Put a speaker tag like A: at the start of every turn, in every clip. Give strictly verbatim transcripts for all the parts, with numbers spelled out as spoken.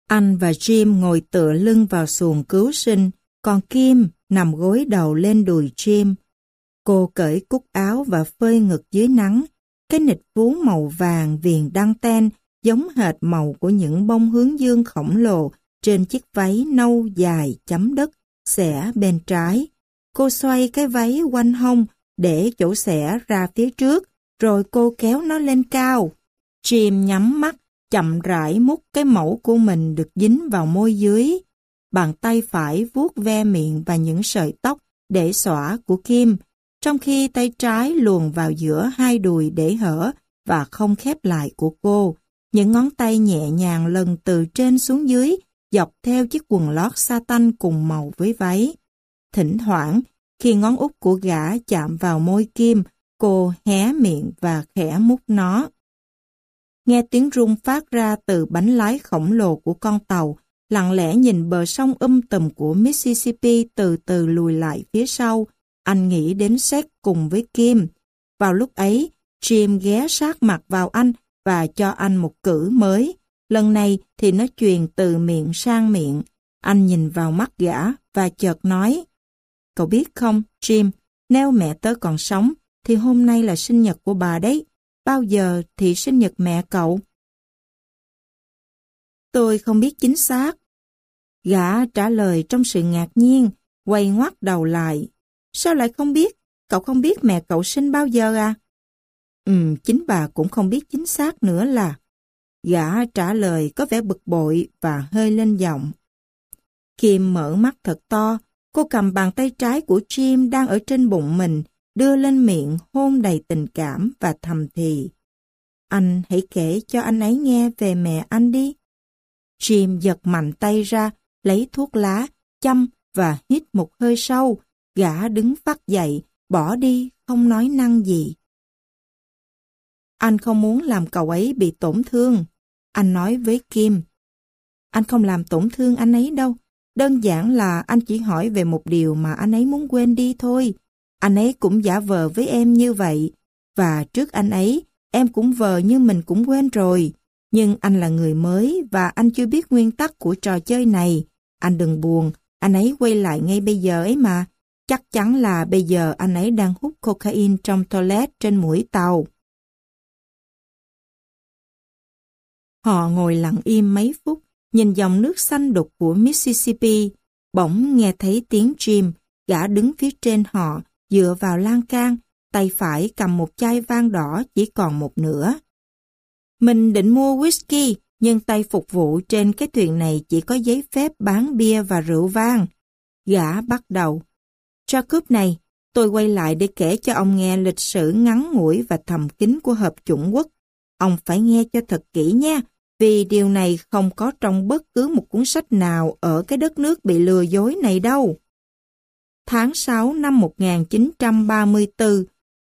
A: Anh và Jim ngồi tựa lưng vào xuồng cứu sinh, còn Kim nằm gối đầu lên đùi Jim. Cô cởi cúc áo và phơi ngực dưới nắng. Cái nịt vú màu vàng viền đăng ten giống hệt màu của những bông hướng dương khổng lồ trên chiếc váy nâu dài chấm đất, xẻ bên trái. Cô xoay cái váy quanh hông để chỗ xẻ ra phía trước, rồi cô kéo nó lên cao. Jim nhắm mắt, chậm rãi múc cái mẫu của mình được dính vào môi dưới. Bàn tay phải vuốt ve miệng và những sợi tóc để xõa của Kim, trong khi tay trái luồn vào giữa hai đùi để hở và không khép lại của cô. Những ngón tay nhẹ nhàng lần từ trên xuống dưới, dọc theo chiếc quần lót sa tanh cùng màu với váy. Thỉnh thoảng, khi ngón út của gã chạm vào môi Kim, cô hé miệng và khẽ mút nó. Nghe tiếng rung phát ra từ bánh lái khổng lồ của con tàu, lặng lẽ nhìn bờ sông um tùm của Mississippi từ từ lùi lại phía sau, anh nghĩ đến Seth cùng với Kim. Vào lúc ấy, Jim ghé sát mặt vào anh và cho anh một cử mới. Lần này thì nó truyền từ miệng sang miệng. Anh nhìn vào mắt gã và chợt nói, cậu biết không, Jim, nếu mẹ tớ còn sống, thì hôm nay là sinh nhật của bà đấy. Bao giờ thì sinh nhật mẹ cậu? Tôi không biết chính xác. Gã trả lời trong sự ngạc nhiên, quay ngoắt đầu lại. Sao lại không biết? Cậu không biết mẹ cậu sinh bao giờ à? Ừ, chính bà cũng không biết chính xác nữa là. Gã trả lời có vẻ bực bội và hơi lên giọng. Kim mở mắt thật to, cô cầm bàn tay trái của Jim đang ở trên bụng mình, đưa lên miệng hôn đầy tình cảm và thầm thì. Anh hãy kể cho anh ấy nghe về mẹ anh đi. Jim giật mạnh tay ra, lấy thuốc lá, châm và hít một hơi sâu. Gã đứng phắt dậy, bỏ đi, không nói năng gì. Anh không muốn làm cậu ấy bị tổn thương. Anh nói với Kim. Anh không làm tổn thương anh ấy đâu. Đơn giản là anh chỉ hỏi về một điều mà anh ấy muốn quên đi thôi. Anh ấy cũng giả vờ với em như vậy. Và trước anh ấy, em cũng vờ như mình cũng quên rồi. Nhưng anh là người mới và anh chưa biết nguyên tắc của trò chơi này. Anh đừng buồn, anh ấy quay lại ngay bây giờ ấy mà. Chắc chắn là bây giờ anh ấy đang hút cocaine trong toilet trên mũi tàu. Họ ngồi lặng im mấy phút, nhìn dòng nước xanh đục của Mississippi. Bỗng nghe thấy tiếng Jim, gã đứng phía trên họ, dựa vào lan can, tay phải cầm một chai vang đỏ chỉ còn một nửa. Mình định mua whisky, nhưng tay phục vụ trên cái thuyền này chỉ có giấy phép bán bia và rượu vang. Gã bắt đầu. Jacob này, tôi quay lại để kể cho ông nghe lịch sử ngắn ngủi và thầm kín của Hợp chủng quốc. Ông phải nghe cho thật kỹ nha, vì điều này không có trong bất cứ một cuốn sách nào ở cái đất nước bị lừa dối này đâu. Tháng sáu năm một nghìn chín trăm ba mươi tư,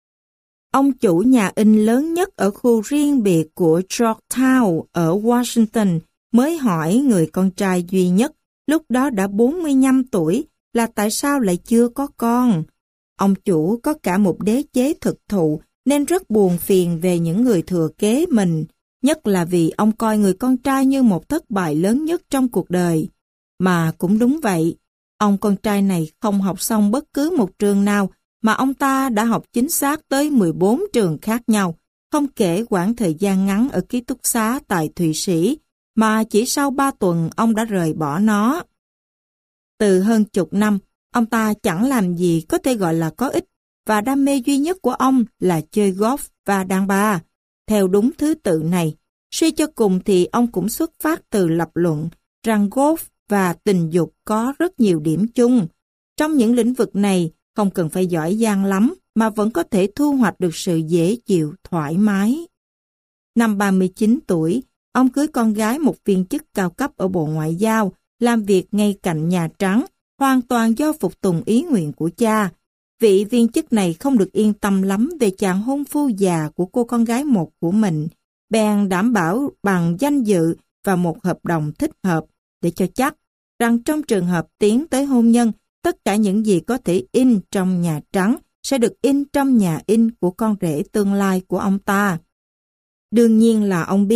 A: ông chủ nhà in lớn nhất ở khu riêng biệt của Georgetown ở Washington mới hỏi người con trai duy nhất, lúc đó đã bốn mươi lăm tuổi, là tại sao lại chưa có con. Ông chủ có cả một đế chế thực thụ nên rất buồn phiền về những người thừa kế mình, nhất là vì ông coi người con trai như một thất bại lớn nhất trong cuộc đời. Mà cũng đúng vậy, ông con trai này không học xong bất cứ một trường nào mà ông ta đã học chính xác tới mười bốn trường khác nhau, không kể quãng thời gian ngắn ở ký túc xá tại Thụy Sĩ, mà chỉ sau ba tuần ông đã rời bỏ nó. Từ hơn chục năm, ông ta chẳng làm gì có thể gọi là có ích, và đam mê duy nhất của ông là chơi golf và đàn bà. Theo đúng thứ tự này, suy cho cùng thì ông cũng xuất phát từ lập luận rằng golf và tình dục có rất nhiều điểm chung. Trong những lĩnh vực này, không cần phải giỏi giang lắm mà vẫn có thể thu hoạch được sự dễ chịu, thoải mái. Năm ba mươi chín tuổi, ông cưới con gái một viên chức cao cấp ở Bộ Ngoại giao, làm việc ngay cạnh Nhà Trắng, hoàn toàn do phục tùng ý nguyện của cha. Vị viên chức này không được yên tâm lắm về chàng hôn phu già của cô con gái một của mình, bèn đảm bảo bằng danh dự và một hợp đồng thích hợp để cho chắc rằng trong trường hợp tiến tới hôn nhân, tất cả những gì có thể in trong Nhà Trắng sẽ được in trong nhà in của con rể tương lai của ông ta. Đương nhiên là ông biết,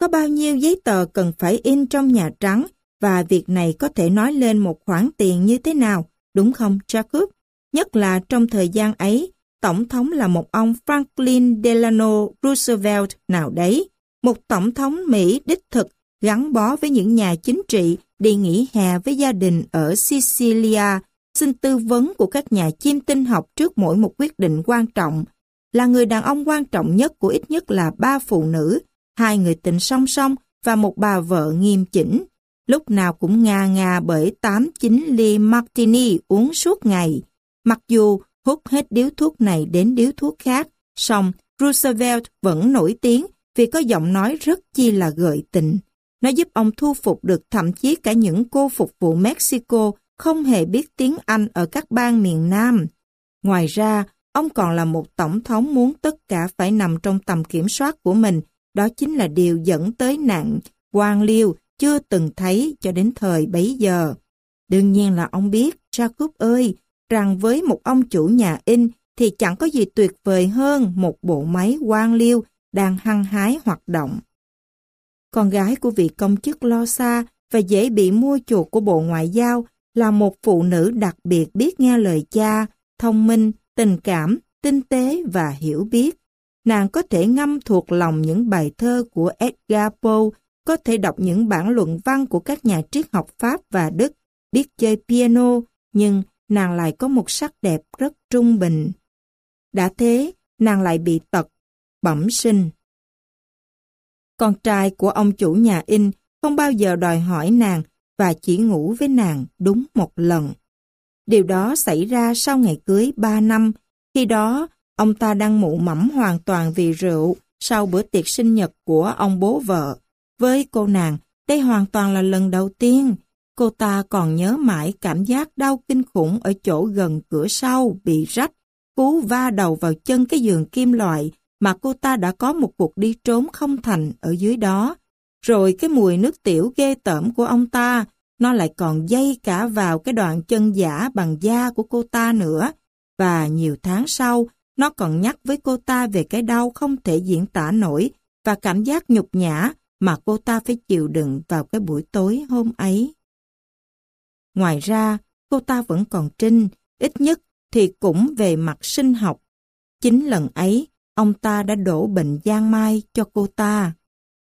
A: Có bao nhiêu giấy tờ cần phải in trong Nhà Trắng và việc này có thể nói lên một khoản tiền như thế nào, đúng không Jacob? Nhất là trong thời gian ấy, Tổng thống là một ông Franklin Delano Roosevelt nào đấy, một Tổng thống Mỹ đích thực gắn bó với những nhà chính trị đi nghỉ hè với gia đình ở Sicilia, xin tư vấn của các nhà chiêm tinh học trước mỗi một quyết định quan trọng, là người đàn ông quan trọng nhất của ít nhất là ba phụ nữ, hai người tình song song và một bà vợ nghiêm chỉnh, lúc nào cũng ngà ngà bởi tám chín ly martini uống suốt ngày. Mặc dù hút hết điếu thuốc này đến điếu thuốc khác, song Roosevelt vẫn nổi tiếng vì có giọng nói rất chi là gợi tình. Nó giúp ông thu phục được thậm chí cả những cô phục vụ Mexico không hề biết tiếng Anh ở các bang miền Nam. Ngoài ra, ông còn là một tổng thống muốn tất cả phải nằm trong tầm kiểm soát của mình. Đó chính là điều dẫn tới nạn quan liêu chưa từng thấy cho đến thời bấy giờ. Đương nhiên là ông biết, Jacob ơi, rằng với một ông chủ nhà in thì chẳng có gì tuyệt vời hơn một bộ máy quan liêu đang hăng hái hoạt động. Con gái của vị công chức lo xa và dễ bị mua chuộc của Bộ Ngoại giao là một phụ nữ đặc biệt biết nghe lời cha, thông minh, tình cảm, tinh tế và hiểu biết. Nàng có thể ngâm thuộc lòng những bài thơ của Edgar Poe, có thể đọc những bản luận văn của các nhà triết học Pháp và Đức, biết chơi piano, nhưng nàng lại có một sắc đẹp rất trung bình. Đã thế, nàng lại bị tật, bẩm sinh. Con trai của ông chủ nhà in không bao giờ đòi hỏi nàng và chỉ ngủ với nàng đúng một lần. Điều đó xảy ra sau ngày cưới ba năm, khi đó ông ta đang mụ mẫm hoàn toàn vì rượu sau bữa tiệc sinh nhật của ông bố vợ. Với cô nàng, đây hoàn toàn là lần đầu tiên. Cô ta còn nhớ mãi cảm giác đau kinh khủng ở chỗ gần cửa sau bị rách, cú va đầu vào chân cái giường kim loại mà cô ta đã có một cuộc đi trốn không thành ở dưới đó. Rồi cái mùi nước tiểu ghê tởm của ông ta, nó lại còn dây cả vào cái đoạn chân giả bằng da của cô ta nữa. Và nhiều tháng sau, nó còn nhắc với cô ta về cái đau không thể diễn tả nổi và cảm giác nhục nhã mà cô ta phải chịu đựng vào cái buổi tối hôm ấy. Ngoài ra, cô ta vẫn còn trinh, ít nhất thì cũng về mặt sinh học. Chính lần ấy, ông ta đã đổ bệnh giang mai cho cô ta.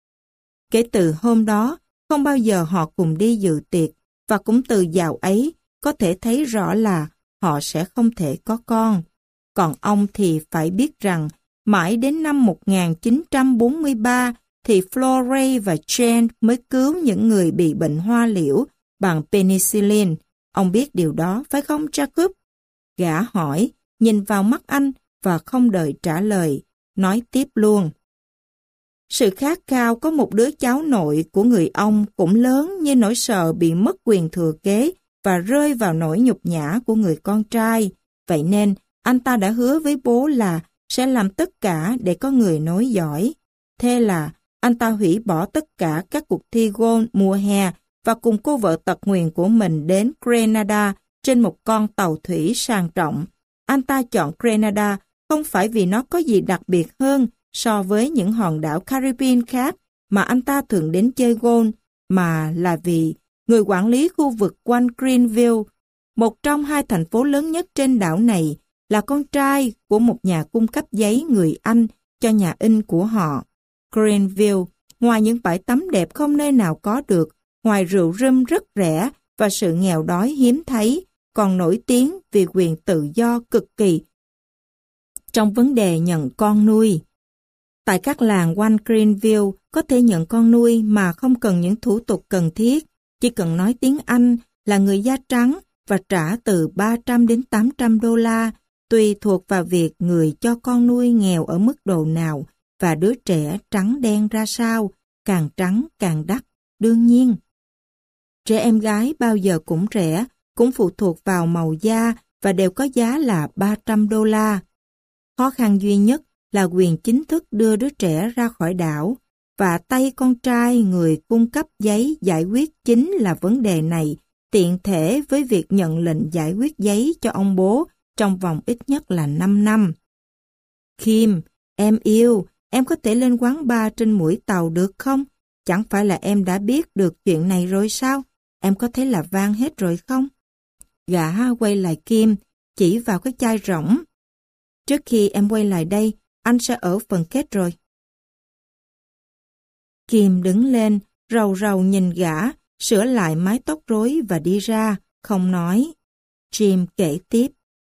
A: Kể từ hôm đó, không bao giờ họ cùng đi dự tiệc, và cũng từ dạo ấy, có thể thấy rõ là họ sẽ không thể có con. Còn ông thì phải biết rằng, mãi đến năm một nghìn chín trăm bốn mươi ba, thì Florey và Jane mới cứu những người bị bệnh hoa liễu bằng penicillin. Ông biết điều đó, phải không Jacob? Gã hỏi, nhìn vào mắt anh và không đợi trả lời, nói tiếp luôn. Sự khát khao có một đứa cháu nội của người ông cũng lớn như nỗi sợ bị mất quyền thừa kế và rơi vào nỗi nhục nhã của người con trai. Vậy nên, anh ta đã hứa với bố là sẽ làm tất cả để có người nối dõi. Thế là, anh ta hủy bỏ tất cả các cuộc thi golf mùa hè và cùng cô vợ tật nguyền của mình đến Grenada trên một con tàu thủy sang trọng. Anh ta chọn Grenada không phải vì nó có gì đặc biệt hơn so với những hòn đảo Caribbean khác mà anh ta thường đến chơi golf, mà là vì người quản lý khu vực quanh Greenville, một trong hai thành phố lớn nhất trên đảo này, là con trai của một nhà cung cấp giấy người Anh cho nhà in của họ. Greenville, ngoài những bãi tắm đẹp không nơi nào có được, ngoài rượu rum rất rẻ và sự nghèo đói hiếm thấy, còn nổi tiếng vì quyền tự do cực kỳ trong vấn đề nhận con nuôi. Tại các làng quanh Greenville có thể nhận con nuôi mà không cần những thủ tục cần thiết, chỉ cần nói tiếng Anh, là người da trắng và trả từ ba trăm đến tám trăm đô la, tùy thuộc vào việc người cho con nuôi nghèo ở mức độ nào và đứa trẻ trắng đen ra sao, càng trắng càng đắt, đương nhiên. Trẻ em gái bao giờ cũng rẻ, cũng phụ thuộc vào màu da và đều có giá là ba trăm đô la. Khó khăn duy nhất là quyền chính thức đưa đứa trẻ ra khỏi đảo, và tay con trai người cung cấp giấy giải quyết chính là vấn đề này, tiện thể với việc nhận lệnh giải quyết giấy cho ông bố trong vòng ít nhất là năm năm. Kim, em yêu, em có thể lên quán bar trên mũi tàu được không? chẳng phải là em đã biết được chuyện này rồi sao? Em có thấy là vang hết rồi không? Gã quay lại Kim, chỉ vào cái chai rỗng. Trước khi em quay lại đây, anh sẽ ở phần kết rồi. Kim đứng lên, rầu rầu nhìn gã, sửa lại mái tóc rối và đi ra, không nói. Jim kể tiếp.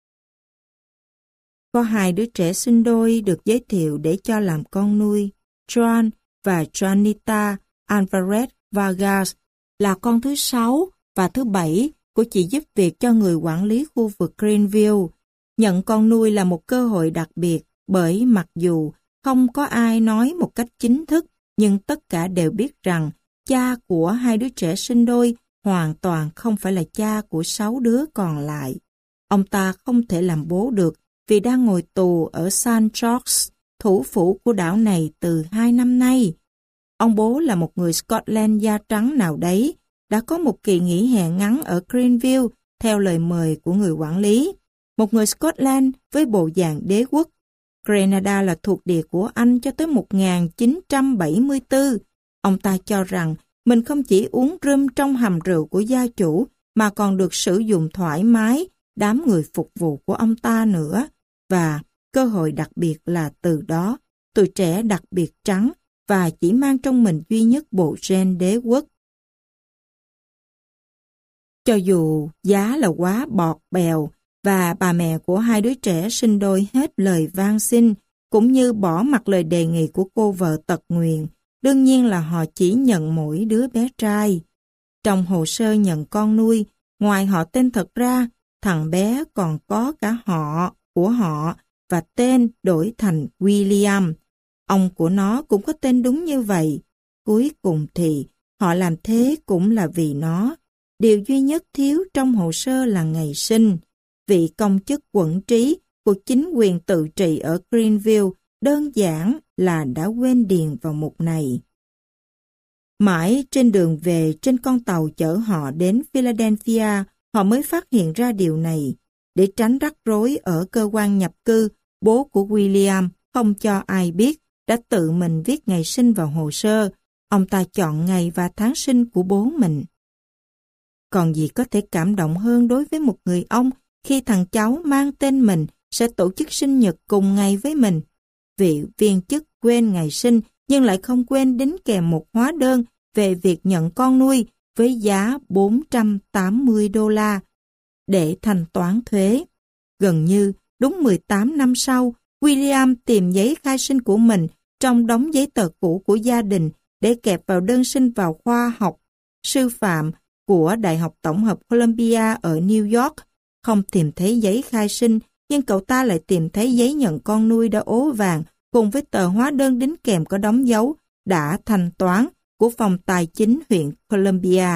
A: Có hai đứa trẻ sinh đôi được giới thiệu để cho làm con nuôi. Joan và Juanita Alvarez Vargas là con thứ sáu và thứ bảy của chị giúp việc cho người quản lý khu vực Greenville. Nhận con nuôi là một cơ hội đặc biệt bởi mặc dù không có ai nói một cách chính thức, nhưng tất cả đều biết rằng cha của hai đứa trẻ sinh đôi hoàn toàn không phải là cha của sáu đứa còn lại. Ông ta không thể làm bố được vì đang ngồi tù ở San George, thủ phủ của đảo này từ hai năm nay. Ông bố là một người Scotland da trắng nào đấy, đã có một kỳ nghỉ hè ngắn ở Greenville theo lời mời của người quản lý. Một người Scotland với bộ dạng đế quốc. Grenada là thuộc địa của Anh cho tới một nghìn chín trăm bảy mươi tư. Ông ta cho rằng mình không chỉ uống rum trong hầm rượu của gia chủ mà còn được sử dụng thoải mái đám người phục vụ của ông ta nữa. Và cơ hội đặc biệt là từ đó, tụi trẻ đặc biệt trắng và chỉ mang trong mình duy nhất bộ gen đế quốc. Cho dù giá là quá bọt bèo và bà mẹ của hai đứa trẻ sinh đôi hết lời van xin cũng như bỏ mặc lời đề nghị của cô vợ tật nguyền, đương nhiên là họ chỉ nhận mỗi đứa bé trai. Trong hồ sơ nhận con nuôi, ngoài họ tên thật ra, thằng bé còn có cả họ của họ và tên đổi thành William. Ông của nó cũng có tên đúng như vậy. Cuối cùng thì họ làm thế cũng là vì nó. Điều duy nhất thiếu trong hồ sơ là ngày sinh. Vị công chức quận trí của chính quyền tự trị ở Greenville đơn giản là đã quên điền vào mục này. Mãi trên đường về trên con tàu chở họ đến Philadelphia, họ mới phát hiện ra điều này. Để tránh rắc rối ở cơ quan nhập cư, bố của William không cho ai biết đã tự mình viết ngày sinh vào hồ sơ. Ông ta chọn ngày và tháng sinh của bố mình. Còn gì có thể cảm động hơn đối với một người ông khi thằng cháu mang tên mình sẽ tổ chức sinh nhật cùng ngày với mình. Vị viên chức quên ngày sinh nhưng lại không quên đính kèm một hóa đơn về việc nhận con nuôi với giá bốn trăm tám mươi đô la để thanh toán thuế. Gần như đúng mười tám năm sau, William tìm giấy khai sinh của mình trong đống giấy tờ cũ của gia đình để kẹp vào đơn xin vào khoa học sư phạm của Đại học Tổng hợp Columbia ở New York. Không tìm thấy giấy khai sinh, nhưng cậu ta lại tìm thấy giấy nhận con nuôi đã ố vàng cùng với tờ hóa đơn đính kèm có đóng dấu đã thanh toán của phòng tài chính huyện Columbia.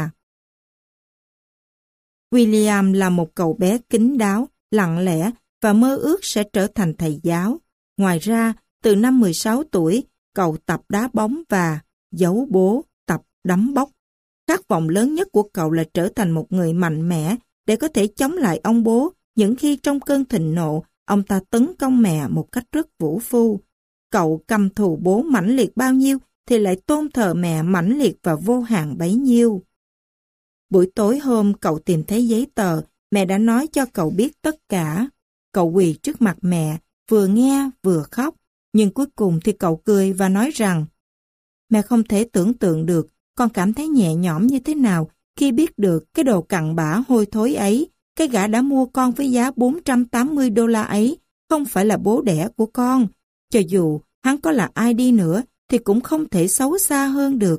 A: William là một cậu bé kín đáo, lặng lẽ và mơ ước sẽ trở thành thầy giáo. Ngoài ra, từ năm mười sáu tuổi, cậu tập đá bóng và giấu bố tập đấm bốc. Khát vọng lớn nhất của cậu là trở thành một người mạnh mẽ để có thể chống lại ông bố những khi trong cơn thịnh nộ ông ta tấn công mẹ một cách rất vũ phu. Cậu căm thù bố mãnh liệt bao nhiêu thì lại tôn thờ mẹ mãnh liệt và vô hạn bấy nhiêu. Buổi tối hôm cậu tìm thấy giấy tờ, mẹ đã nói cho cậu biết tất cả. Cậu quỳ trước mặt mẹ, vừa nghe vừa khóc, nhưng cuối cùng thì cậu cười và nói rằng mẹ không thể tưởng tượng được con cảm thấy nhẹ nhõm như thế nào khi biết được cái đồ cặn bã hôi thối ấy, cái gã đã mua con với giá bốn trăm tám mươi đô la ấy, không phải là bố đẻ của con. Cho dù hắn có là ai đi nữa thì cũng không thể xấu xa hơn được.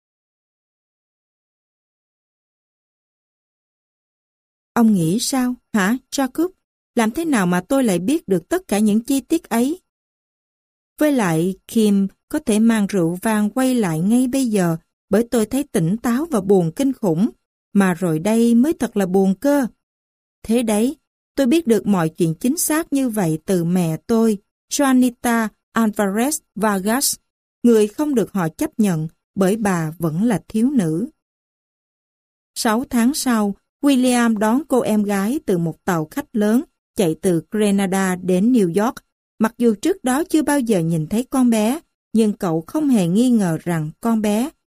A: Ông nghĩ sao, hả, Jacob? Làm thế nào mà tôi lại biết được tất cả những chi tiết ấy? Với lại, Kim có thể mang rượu vang quay lại ngay bây giờ bởi tôi thấy tỉnh táo và buồn kinh khủng, mà rồi đây mới thật là buồn cơ. Thế đấy, tôi biết được mọi chuyện chính xác như vậy từ mẹ tôi, Juanita Alvarez Vargas, người không được họ chấp nhận bởi bà vẫn là thiếu nữ. Sáu tháng sau, William đón cô em gái từ một tàu khách lớn chạy từ Grenada đến New York. Mặc dù trước đó chưa bao giờ nhìn thấy con bé, nhưng cậu không hề nghi ngờ rằng con bé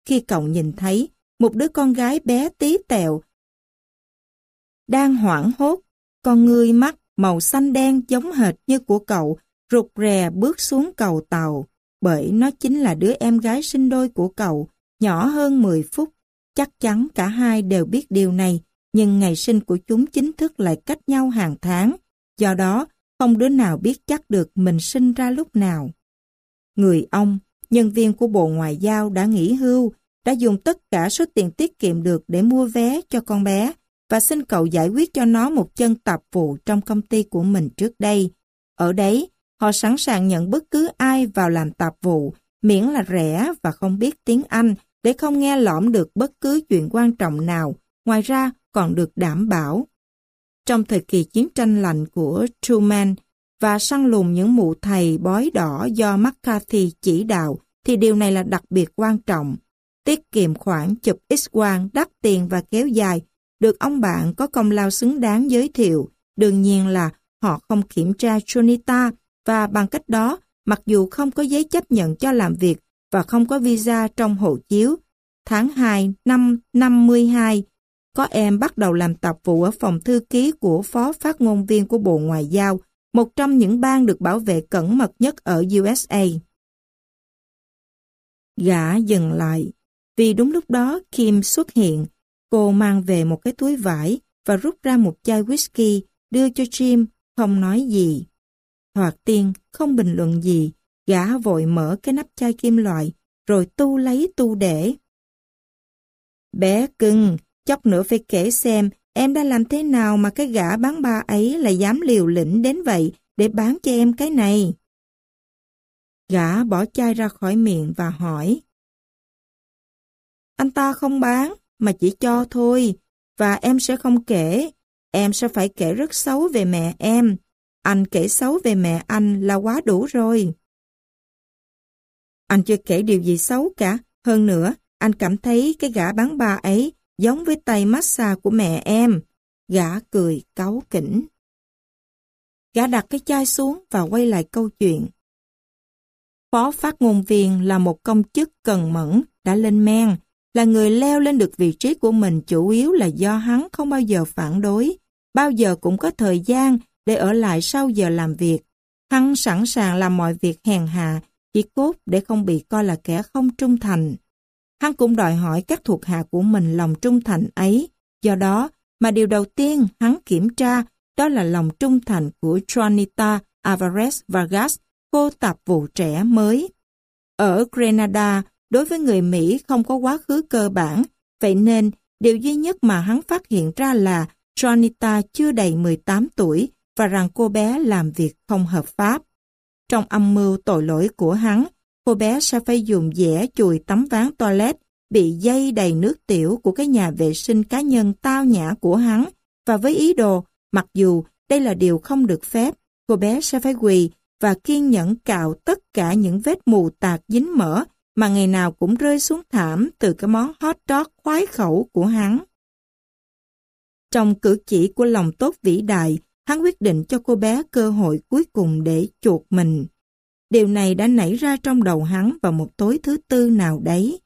A: khi cậu nhìn thấy một đứa con gái bé tí tẹo đang hoảng hốt, con ngươi mắt màu xanh đen giống hệt như của cậu, rụt rè bước xuống cầu tàu, bởi nó chính là đứa em gái sinh đôi của cậu, nhỏ hơn mười phút. Chắc chắn cả hai đều biết điều này, nhưng ngày sinh của chúng chính thức lại cách nhau hàng tháng, do đó không đứa nào biết chắc được mình sinh ra lúc nào. Người ông, nhân viên của Bộ Ngoại giao đã nghỉ hưu, đã dùng tất cả số tiền tiết kiệm được để mua vé cho con bé và xin cậu giải quyết cho nó một chân tạp vụ trong công ty của mình trước đây. Ở đấy, họ sẵn sàng nhận bất cứ ai vào làm tạp vụ, miễn là rẻ và không biết tiếng Anh, để không nghe lỏm được bất cứ chuyện quan trọng nào, ngoài ra còn được đảm bảo. Trong thời kỳ chiến tranh lạnh của Truman và săn lùng những mụ thầy bói đỏ do McCarthy chỉ đạo, thì điều này là đặc biệt quan trọng. Tiết kiệm khoản chụp X-quang đắt tiền và kéo dài, được ông bạn có công lao xứng đáng giới thiệu. Đương nhiên là họ không kiểm tra Jonita, và bằng cách đó, mặc dù không có giấy chấp nhận cho làm việc và không có visa trong hộ chiếu, tháng hai năm năm mươi hai, có em bắt đầu làm tạp vụ ở phòng thư ký của phó phát ngôn viên của Bộ Ngoại giao, một trong những bang được bảo vệ cẩn mật nhất ở u ét a. Gã dừng lại, vì đúng lúc đó Kim xuất hiện. Cô mang về một cái túi vải và rút ra một chai whisky, đưa cho Jim, không nói gì. Thoạt tiên, không bình luận gì, gã vội mở cái nắp chai kim loại, rồi tu lấy tu để. Bé cưng, chốc nữa phải kể xem em đã làm thế nào mà cái gã bán ba ấy lại dám liều lĩnh đến vậy để bán cho em cái này. Gã bỏ chai ra khỏi miệng và hỏi. Anh ta không bán, mà chỉ cho thôi, và em sẽ không kể. Em sẽ phải kể rất xấu về mẹ em. Anh kể xấu về mẹ anh là quá đủ rồi. Anh chưa kể điều gì xấu cả. Hơn nữa, anh cảm thấy cái gã bán ba ấy giống với tay massage của mẹ em. Gã cười cáu kỉnh. Gã đặt cái chai xuống và quay lại câu chuyện. Phó phát ngôn viên là một công chức cần mẫn, đã lên men, là người leo lên được vị trí của mình chủ yếu là do hắn không bao giờ phản đối, bao giờ cũng có thời gian để ở lại sau giờ làm việc. Hắn sẵn sàng làm mọi việc hèn hạ, chỉ cốt để không bị coi là kẻ không trung thành. Hắn cũng đòi hỏi các thuộc hạ của mình lòng trung thành ấy, do đó mà điều đầu tiên hắn kiểm tra đó là lòng trung thành của Juanita Alvarez Vargas, cô tạp vụ trẻ mới. Ở Grenada, đối với người Mỹ không có quá khứ cơ bản, vậy nên điều duy nhất mà hắn phát hiện ra là Juanita chưa đầy mười tám tuổi và rằng cô bé làm việc không hợp pháp. Trong âm mưu tội lỗi của hắn, cô bé sẽ phải dùng dẻ chùi tấm ván toilet bị dây đầy nước tiểu của cái nhà vệ sinh cá nhân tao nhã của hắn, và với ý đồ, mặc dù đây là điều không được phép, cô bé sẽ phải quỳ và kiên nhẫn cạo tất cả những vết mù tạt dính mỡ mà ngày nào cũng rơi xuống thảm từ cái món hot dog khoái khẩu của hắn. Trong cử chỉ của lòng tốt vĩ đại, hắn quyết định cho cô bé cơ hội cuối cùng để chuộc mình. Điều này đã nảy ra trong đầu hắn vào một tối thứ tư nào đấy.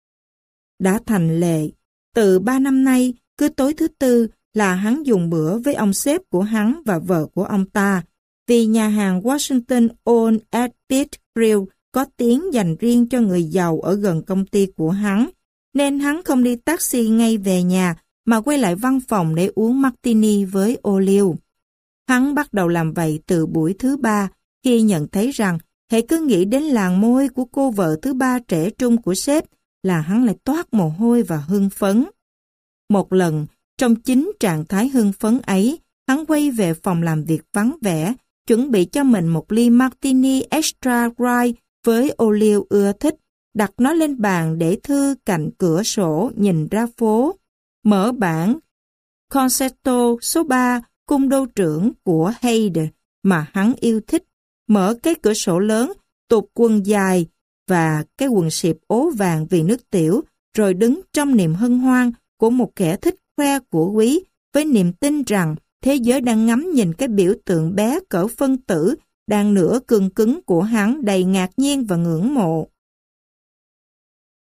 A: Đã thành lệ, từ ba năm nay, cứ tối thứ tư là hắn dùng bữa với ông sếp của hắn và vợ của ông ta, vì nhà hàng Washington Old Edbit Grill có tiếng dành riêng cho người giàu ở gần công ty của hắn, nên hắn không đi taxi ngay về nhà mà quay lại văn phòng để uống martini với ô liu. Hắn bắt đầu làm vậy từ buổi thứ ba, khi nhận thấy rằng hễ cứ nghĩ đến làn môi của cô vợ thứ ba trẻ trung của sếp là hắn lại toát mồ hôi và hưng phấn. Một lần, trong chính trạng thái hưng phấn ấy, hắn quay về phòng làm việc vắng vẻ, chuẩn bị cho mình một ly martini extra dry với ô liu ưa thích, đặt nó lên bàn để thư cạnh cửa sổ nhìn ra phố, mở bản Concerto số ba cung đô trưởng của Haydn mà hắn yêu thích, mở cái cửa sổ lớn, tụt quần dài và cái quần xịp ố vàng vì nước tiểu, rồi đứng trong niềm hân hoan của một kẻ thích khoe của quý, với niềm tin rằng thế giới đang ngắm nhìn cái biểu tượng bé cỡ phân tử đang nửa cương cứng của hắn đầy ngạc nhiên và ngưỡng mộ.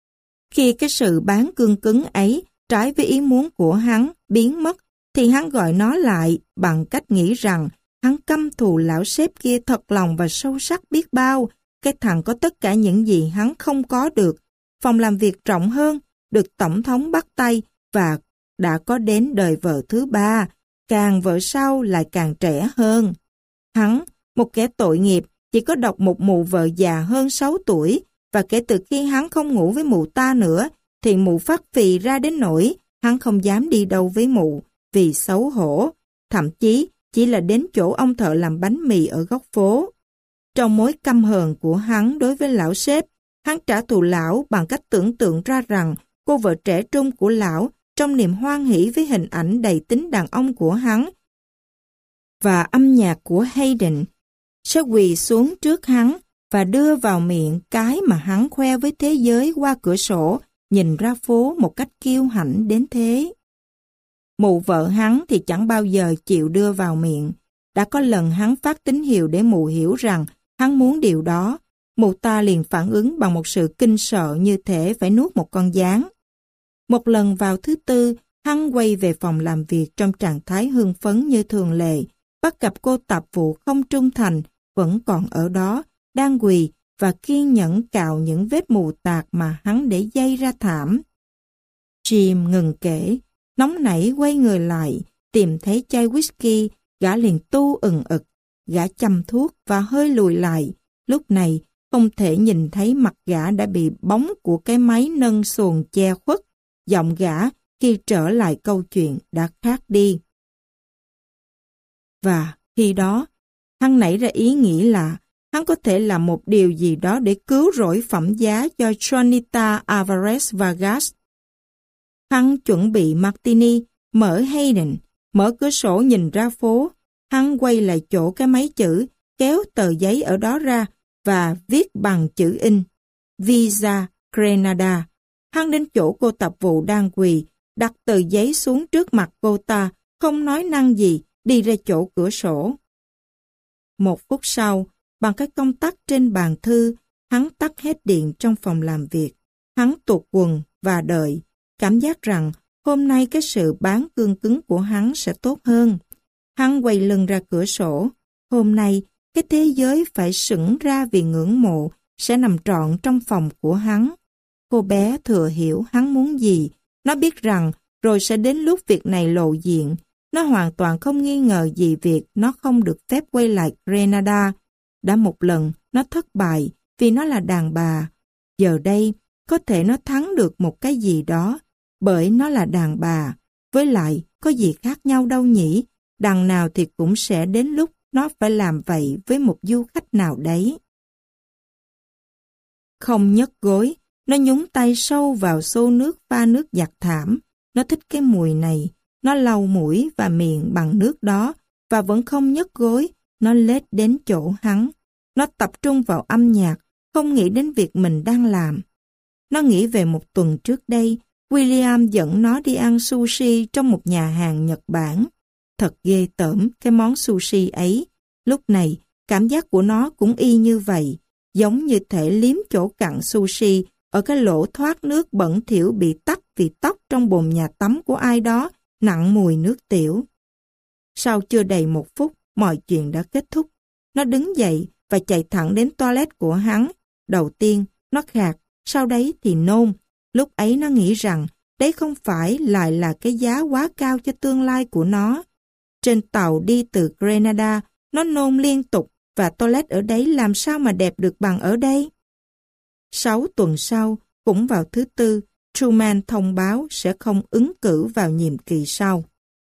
A: Khi cái sự bán cương cứng ấy trái với ý muốn của hắn biến mất, thì hắn gọi nó lại bằng cách nghĩ rằng hắn căm thù lão sếp kia thật lòng và sâu sắc biết bao. Cái thằng có tất cả những gì hắn không có được. Phòng làm việc rộng hơn, được tổng thống bắt tay và đã có đến đời vợ thứ ba. Càng vợ sau lại càng trẻ hơn. Hắn, một kẻ tội nghiệp, chỉ có độc một mụ vợ già hơn sáu tuổi, và kể từ khi hắn không ngủ với mụ ta nữa, thì mụ phát phì ra đến nỗi hắn không dám đi đâu với mụ vì xấu hổ, thậm chí chỉ là đến chỗ ông thợ làm bánh mì ở góc phố. Trong mối căm hờn của hắn đối với lão sếp, hắn trả thù lão bằng cách tưởng tượng ra rằng cô vợ trẻ trung của lão trong niềm hoan hỷ với hình ảnh đầy tính đàn ông của hắn và âm nhạc của Haydn sẽ quỳ xuống trước hắn và đưa vào miệng cái mà hắn khoe với thế giới qua cửa sổ, nhìn ra phố một cách kiêu hãnh đến thế. Mụ vợ hắn thì chẳng bao giờ chịu đưa vào miệng. Đã có lần hắn phát tín hiệu để mụ hiểu rằng hắn muốn điều đó. Mụ ta liền phản ứng bằng một sự kinh sợ như thể phải nuốt một con gián. Một lần vào thứ tư, hắn quay về phòng làm việc trong trạng thái hưng phấn như thường lệ, bắt gặp cô tạp vụ không trung thành vẫn còn ở đó, đang quỳ và kiên nhẫn cạo những vết mù tạc mà hắn để dây ra thảm. Jim ngừng kể, nóng nảy quay người lại, tìm thấy chai whisky, gã liền tu ừng ực, gã châm thuốc và hơi lùi lại. Lúc này, không thể nhìn thấy mặt gã đã bị bóng của cái máy nâng xuồng che khuất. Giọng gã khi trở lại câu chuyện đã khác đi. Và khi đó, hắn nảy ra ý nghĩ là hắn có thể làm một điều gì đó để cứu rỗi phẩm giá cho Juanita Alvarez Vargas. Hắn chuẩn bị martini, mở Haydn, mở cửa sổ nhìn ra phố. Hắn quay lại chỗ cái máy chữ, kéo tờ giấy ở đó ra và viết bằng chữ in Visa Grenada. Hắn đến chỗ cô tạp vụ đang quỳ, đặt tờ giấy xuống trước mặt cô ta, không nói năng gì, đi ra chỗ cửa sổ. Một phút sau, bằng cái công tắc trên bàn thư, hắn tắt hết điện trong phòng làm việc. Hắn tuột quần và đợi, cảm giác rằng hôm nay cái sự bán cương cứng của hắn sẽ tốt hơn. Hắn quay lưng ra cửa sổ. Hôm nay, cái thế giới phải sững ra vì ngưỡng mộ sẽ nằm trọn trong phòng của hắn. Cô bé thừa hiểu hắn muốn gì. Nó biết rằng rồi sẽ đến lúc việc này lộ diện. Nó hoàn toàn không nghi ngờ gì việc nó không được phép quay lại Grenada. Đã một lần nó thất bại vì nó là đàn bà. Giờ đây có thể nó thắng được một cái gì đó bởi nó là đàn bà. Với lại có gì khác nhau đâu nhỉ? Đằng nào thì cũng sẽ đến lúc nó phải làm vậy với một du khách nào đấy. Không nhấc gối, nó nhúng tay sâu vào xô nước pha nước giặt thảm. Nó thích cái mùi này. Nó lau mũi và miệng bằng nước đó và vẫn không nhấc gối. Nó lết đến chỗ hắn. Nó tập trung vào âm nhạc, không nghĩ đến việc mình đang làm. Nó nghĩ về một tuần trước đây, William dẫn nó đi ăn sushi trong một nhà hàng Nhật Bản. Thật ghê tởm cái món sushi ấy. Lúc này, cảm giác của nó cũng y như vậy, giống như thể liếm chỗ cặn sushi ở cái lỗ thoát nước bẩn thỉu bị tắc vì tóc trong bồn nhà tắm của ai đó, nặng mùi nước tiểu. Sau chưa đầy một phút, mọi chuyện đã kết thúc. Nó đứng dậy và chạy thẳng đến toilet của hắn. Đầu tiên, nó khạc, sau đấy thì nôn. Lúc ấy nó nghĩ rằng đấy không phải lại là cái giá quá cao cho tương lai của nó. Trên tàu đi từ Grenada, nó nôn liên tục và toilet ở đấy làm sao mà đẹp được bằng ở đây. Sáu tuần sau, cũng vào thứ tư, Truman thông báo sẽ không ứng cử vào nhiệm kỳ sau.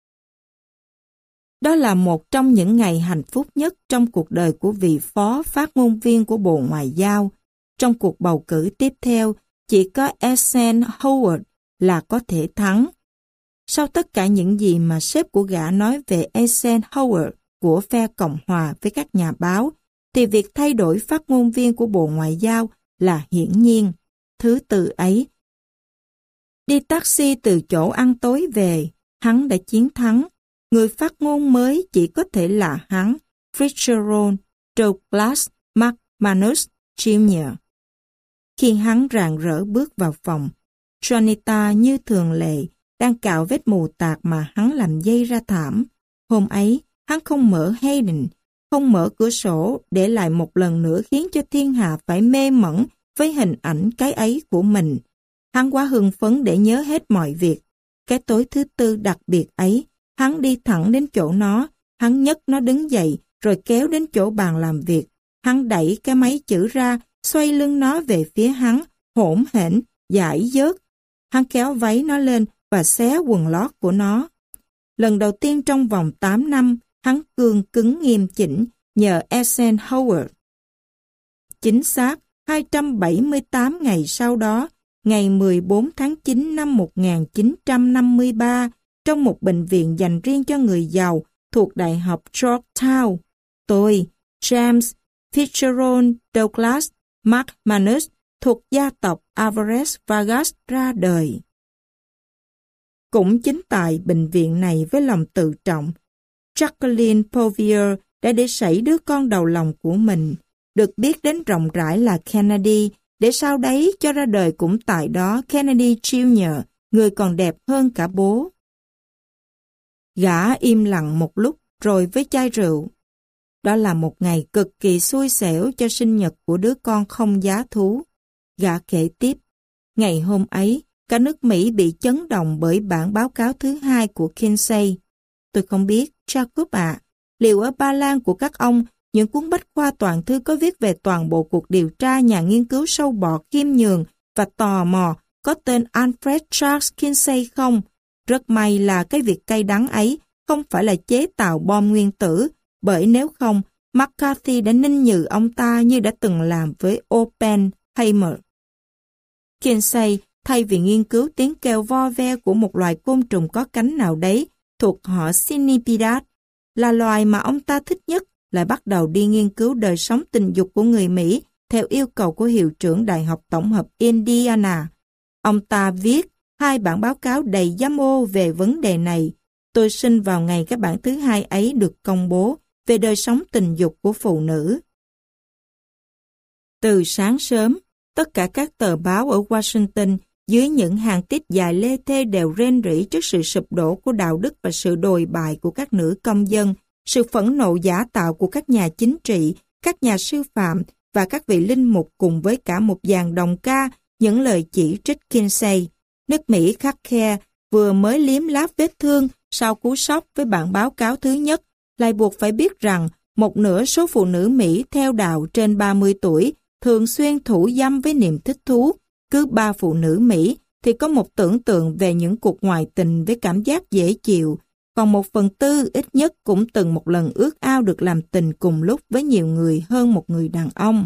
A: Đó là một trong những ngày hạnh phúc nhất trong cuộc đời của vị phó phát ngôn viên của Bộ Ngoại giao. Trong cuộc bầu cử tiếp theo, chỉ có Eisenhower là có thể thắng. Sau tất cả những gì mà sếp của gã nói về Eisenhower của phe Cộng hòa với các nhà báo, thì việc thay đổi phát ngôn viên của Bộ Ngoại giao là hiển nhiên. Thứ tư ấy, đi taxi từ chỗ ăn tối về, hắn đã chiến thắng. Người phát ngôn mới chỉ có thể là hắn, Fitzgerald, Douglas McManus Junior Khi hắn rạng rỡ bước vào phòng, Jonita như thường lệ, đang cạo vết mù tạc mà hắn làm dây ra thảm. Hôm ấy, hắn không mở Hayden, không mở cửa sổ để lại một lần nữa khiến cho thiên hạ phải mê mẩn với hình ảnh cái ấy của mình. Hắn quá hưng phấn để nhớ hết mọi việc. Cái tối thứ tư đặc biệt ấy, hắn đi thẳng đến chỗ nó, hắn nhấc nó đứng dậy rồi kéo đến chỗ bàn làm việc. Hắn đẩy cái máy chữ ra, xoay lưng nó về phía hắn, hỗn hển, dãi dớt. Hắn kéo váy nó lên và xé quần lót của nó. Lần đầu tiên trong vòng tám năm, hắn cương cứng nghiêm chỉnh nhờ Eisenhower. Chính xác, hai trăm bảy mươi tám ngày sau đó, ngày mười bốn tháng chín năm một nghìn chín trăm năm mươi ba, trong một bệnh viện dành riêng cho người giàu thuộc Đại học Georgetown, tôi, James Fitzgerald Douglas McManus thuộc gia tộc Alvarez Vargas ra đời. Cũng chính tại bệnh viện này với lòng tự trọng, Jacqueline Bouvier đã để sảy đứa con đầu lòng của mình, được biết đến rộng rãi là Kennedy, để sau đấy cho ra đời cũng tại đó Kennedy Junior, người còn đẹp hơn cả bố. Gã im lặng một lúc rồi với chai rượu. Đó là một ngày cực kỳ xui xẻo cho sinh nhật của đứa con không giá thú. Gã kể tiếp, ngày hôm ấy, cả nước Mỹ bị chấn động bởi bản báo cáo thứ hai của Kinsey. Tôi không biết, Jacob ạ, liệu ở Ba Lan của các ông, những cuốn bách khoa toàn thư có viết về toàn bộ cuộc điều tra nhà nghiên cứu sâu bọ khiêm nhường và tò mò có tên Alfred Charles Kinsey không? Rất may là cái việc cay đắng ấy không phải là chế tạo bom nguyên tử, bởi nếu không, McCarthy đã ninh nhừ ông ta như đã từng làm với Oppenheimer. Kinsey, thay vì nghiên cứu tiếng kêu vo ve của một loài côn trùng có cánh nào đấy thuộc họ Cynipidae, là loài mà ông ta thích nhất, lại bắt đầu đi nghiên cứu đời sống tình dục của người Mỹ theo yêu cầu của hiệu trưởng Đại học Tổng hợp Indiana. Ông ta viết hai bản báo cáo đầy dăm ô về vấn đề này. Tôi sinh vào ngày các bản thứ hai ấy được công bố về đời sống tình dục của phụ nữ. Từ sáng sớm, tất cả các tờ báo ở Washington dưới những hàng tít dài lê thê đều rên rỉ trước sự sụp đổ của đạo đức và sự đồi bại của các nữ công dân, sự phẫn nộ giả tạo của các nhà chính trị, các nhà sư phạm và các vị linh mục cùng với cả một dàn đồng ca những lời chỉ trích Kinsey. Nước Mỹ khắt khe vừa mới liếm láp vết thương sau cú sốc với bản báo cáo thứ nhất, lại buộc phải biết rằng một nửa số phụ nữ Mỹ theo đạo trên ba mươi tuổi thường xuyên thủ dâm với niềm thích thú. Cứ ba phụ nữ Mỹ thì có một tưởng tượng về những cuộc ngoại tình với cảm giác dễ chịu, còn một phần tư ít nhất cũng từng một lần ước ao được làm tình cùng lúc với nhiều người hơn một người đàn ông.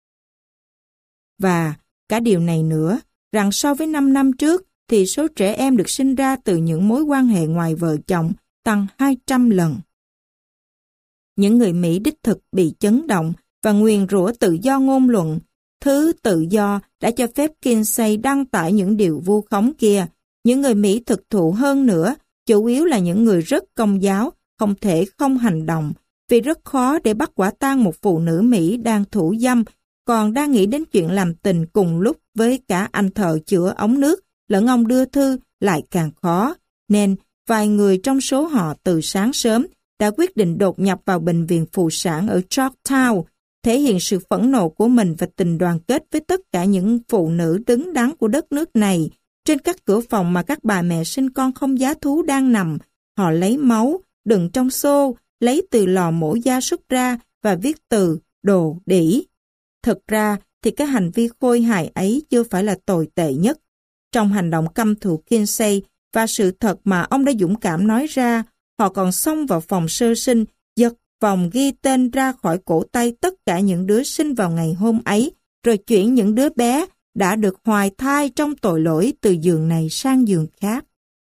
A: Và cả điều này nữa, rằng so với năm năm trước thì số trẻ em được sinh ra từ những mối quan hệ ngoài vợ chồng tăng hai trăm lần. Những người Mỹ đích thực bị chấn động và nguyền rủa tự do ngôn luận. Thứ tự do đã cho phép Kinsey đăng tải những điều vu khống kia. Những người Mỹ thực thụ hơn nữa, chủ yếu là những người rất công giáo, không thể không hành động, vì rất khó để bắt quả tang một phụ nữ Mỹ đang thủ dâm, còn đang nghĩ đến chuyện làm tình cùng lúc với cả anh thợ chữa ống nước, lẫn ông đưa thư lại càng khó. Nên, vài người trong số họ từ sáng sớm đã quyết định đột nhập vào bệnh viện phụ sản ở Georgetown, thể hiện sự phẫn nộ của mình và tình đoàn kết với tất cả những phụ nữ đứng đắn của đất nước này. Trên các cửa phòng mà các bà mẹ sinh con không giá thú đang nằm, họ lấy máu, đựng trong xô, lấy từ lò mổ gia súc ra và viết từ đồ đỉ. Thực ra thì cái hành vi khôi hài ấy chưa phải là tồi tệ nhất. Trong hành động căm thù Kinsey và sự thật mà ông đã dũng cảm nói ra, họ còn xông vào phòng sơ sinh, giật vòng ghi tên ra khỏi cổ tay tất cả những đứa sinh vào ngày hôm ấy, rồi chuyển những đứa bé đã được hoài thai trong tội lỗi từ giường này sang giường khác.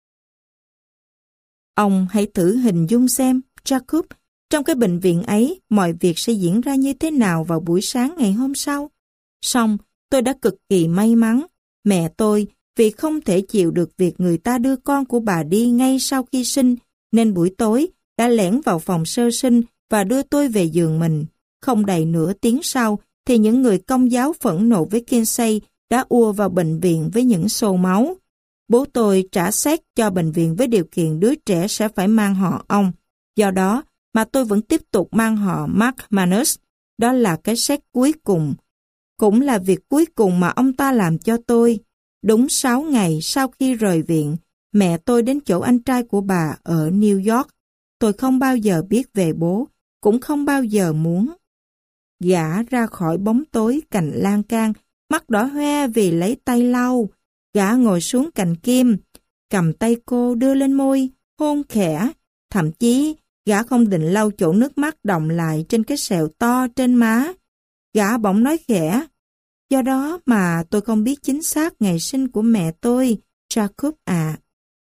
A: Ông hãy thử hình dung xem, Jacob, trong cái bệnh viện ấy, mọi việc sẽ diễn ra như thế nào vào buổi sáng ngày hôm sau. Song, tôi đã cực kỳ may mắn. Mẹ tôi, vì không thể chịu được việc người ta đưa con của bà đi ngay sau khi sinh, nên buổi tối đã lẻn vào phòng sơ sinh và đưa tôi về giường mình. Không đầy nửa tiếng sau, thì những người công giáo phẫn nộ với Kinsey đã ùa vào bệnh viện với những xô máu. Bố tôi trả séc cho bệnh viện với điều kiện đứa trẻ sẽ phải mang họ ông. Do đó mà tôi vẫn tiếp tục mang họ McManus. Đó là cái séc cuối cùng. Cũng là việc cuối cùng mà ông ta làm cho tôi. Đúng sáu ngày sau khi rời viện, mẹ tôi đến chỗ anh trai của bà ở New York. Tôi không bao giờ biết về bố, cũng không bao giờ muốn. Gã ra khỏi bóng tối cạnh lan can, mắt đỏ hoe vì lấy tay lau. Gã ngồi xuống cạnh Kim, cầm tay cô đưa lên môi, hôn khẽ. Thậm chí, gã không định lau chỗ nước mắt đọng lại trên cái sẹo to trên má. Gã bỗng nói khẽ, do đó mà tôi không biết chính xác ngày sinh của mẹ tôi, Jacob à.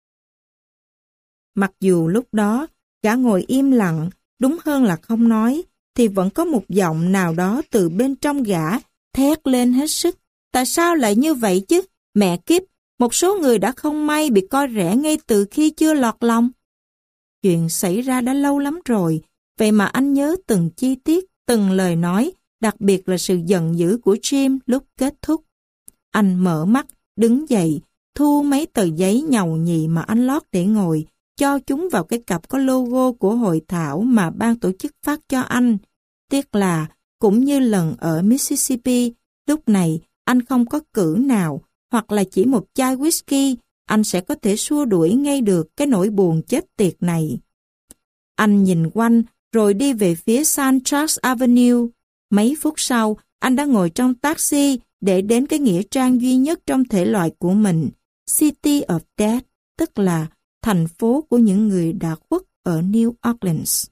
A: Mặc dù lúc đó, gã ngồi im lặng, đúng hơn là không nói, thì vẫn có một giọng nào đó từ bên trong gã thét lên hết sức. Tại sao lại như vậy chứ? Mẹ kiếp, một số người đã không may bị coi rẻ ngay từ khi chưa lọt lòng. Chuyện xảy ra đã lâu lắm rồi, vậy mà anh nhớ từng chi tiết, từng lời nói, đặc biệt là sự giận dữ của Jim lúc kết thúc. Anh mở mắt, đứng dậy, thu mấy tờ giấy nhầu nhị mà anh lót để ngồi, cho chúng vào cái cặp có logo của hội thảo mà ban tổ chức phát cho anh. Tiếc là, cũng như lần ở Mississippi, lúc này anh không có cử nào, hoặc là chỉ một chai whisky, anh sẽ có thể xua đuổi ngay được cái nỗi buồn chết tiệt này. Anh nhìn quanh, rồi đi về phía San Charles Avenue. Mấy phút sau, anh đã ngồi trong taxi để đến cái nghĩa trang duy nhất trong thể loại của mình, City of Death, tức là thành phố của những người đã khuất ở New Orleans.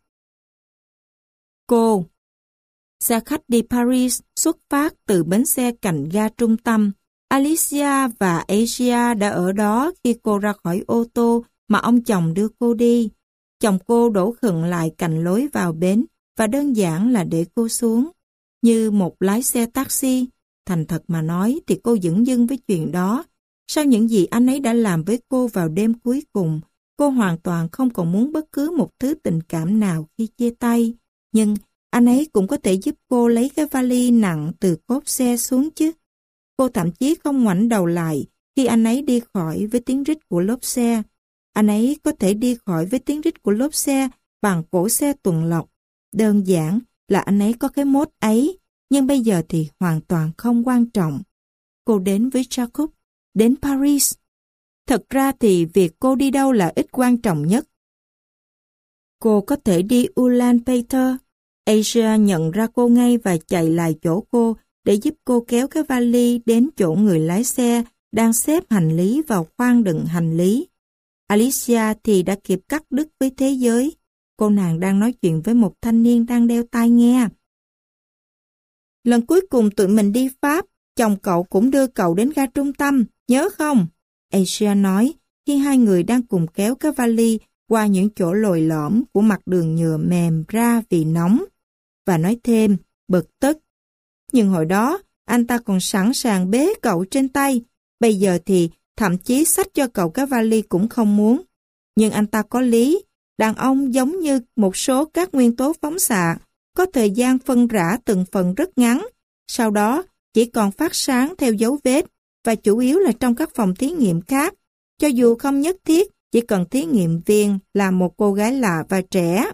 A: Cô Xe khách đi Paris xuất phát từ bến xe cạnh ga trung tâm. Alicia và Asia đã ở đó khi cô ra khỏi ô tô mà ông chồng đưa cô đi. Chồng cô đổ khựng lại cạnh lối vào bến và đơn giản là để cô xuống. Như một lái xe taxi, thành thật mà nói thì cô dửng dưng với chuyện đó. Sau những gì anh ấy đã làm với cô vào đêm cuối cùng, cô hoàn toàn không còn muốn bất cứ một thứ tình cảm nào khi chia tay. Nhưng anh ấy cũng có thể giúp cô lấy cái vali nặng từ cốp xe xuống chứ. Cô thậm chí không ngoảnh đầu lại khi anh ấy đi khỏi với tiếng rít của lốp xe. Anh ấy có thể đi khỏi với tiếng rít của lốp xe bằng cổ xe tuần lộc. Đơn giản là anh ấy có cái mốt ấy, nhưng bây giờ thì hoàn toàn không quan trọng. Cô đến với Jacob, đến Paris. Thật ra thì việc cô đi đâu là ít quan trọng nhất. Cô có thể đi Ulaanbaatar. Asia nhận ra cô ngay và chạy lại chỗ cô để giúp cô kéo cái vali đến chỗ người lái xe đang xếp hành lý vào khoang đựng hành lý. Alicia thì đã kịp cắt đứt với thế giới. Cô nàng đang nói chuyện với một thanh niên đang đeo tai nghe. Lần cuối cùng tụi mình đi Pháp, chồng cậu cũng đưa cậu đến ga trung tâm, nhớ không? Asia nói khi hai người đang cùng kéo cái vali qua những chỗ lồi lõm của mặt đường nhựa mềm ra vì nóng. Và nói thêm, bực tức. Nhưng hồi đó, anh ta còn sẵn sàng bế cậu trên tay. Bây giờ thì thậm chí xách cho cậu cái vali cũng không muốn. Nhưng anh ta có lý. Đàn ông giống như một số các nguyên tố phóng xạ, có thời gian phân rã từng phần rất ngắn. Sau đó, chỉ còn phát sáng theo dấu vết, và chủ yếu là trong các phòng thí nghiệm khác. Cho dù không nhất thiết, chỉ cần thí nghiệm viên là một cô gái lạ và trẻ.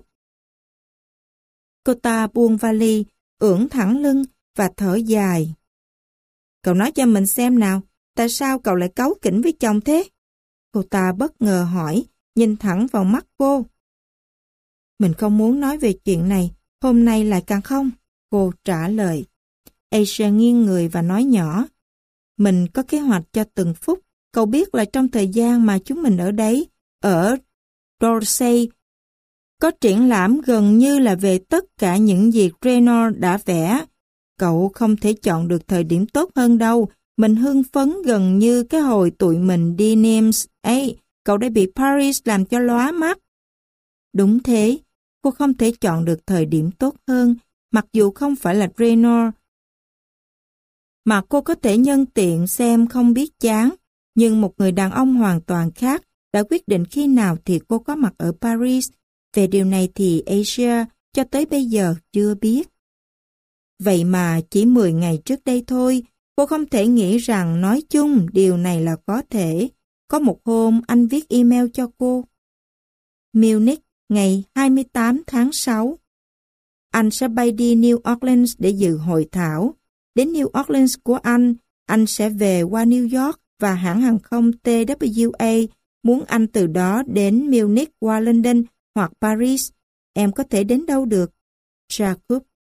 A: Cô ta buông vali, ưỡn thẳng lưng và thở dài. Cậu nói cho mình xem nào, tại sao cậu lại cáu kỉnh với chồng thế? Cô ta bất ngờ hỏi, nhìn thẳng vào mắt cô. Mình không muốn nói về chuyện này, hôm nay lại càng không. Cô trả lời. Asia nghiêng người và nói nhỏ. Mình có kế hoạch cho từng phút. Cậu biết là trong thời gian mà chúng mình ở đấy, ở Dorsey, có triển lãm gần như là về tất cả những gì Reynolds đã vẽ. Cậu không thể chọn được thời điểm tốt hơn đâu. Mình hưng phấn gần như cái hồi tụi mình đi Nimes ấy, cậu đã bị Paris làm cho lóa mắt. Đúng thế, cô không thể chọn được thời điểm tốt hơn, mặc dù không phải là Reynolds. Mà cô có thể nhân tiện xem không biết chán, nhưng một người đàn ông hoàn toàn khác đã quyết định khi nào thì cô có mặt ở Paris. Về điều này thì Asia cho tới bây giờ chưa biết. Vậy mà chỉ mười ngày trước đây thôi, Cô không thể nghĩ rằng nói chung điều này là có thể. Có một hôm anh viết email cho cô. Munich, ngày hai mươi tám tháng sáu. Anh sẽ bay đi New Orleans để dự hội thảo. Đến New Orleans của anh, anh sẽ về qua New York và hãng hàng không tê vê a muốn anh từ đó đến Munich qua London hoặc Paris. Em có thể đến đâu được? Jacob.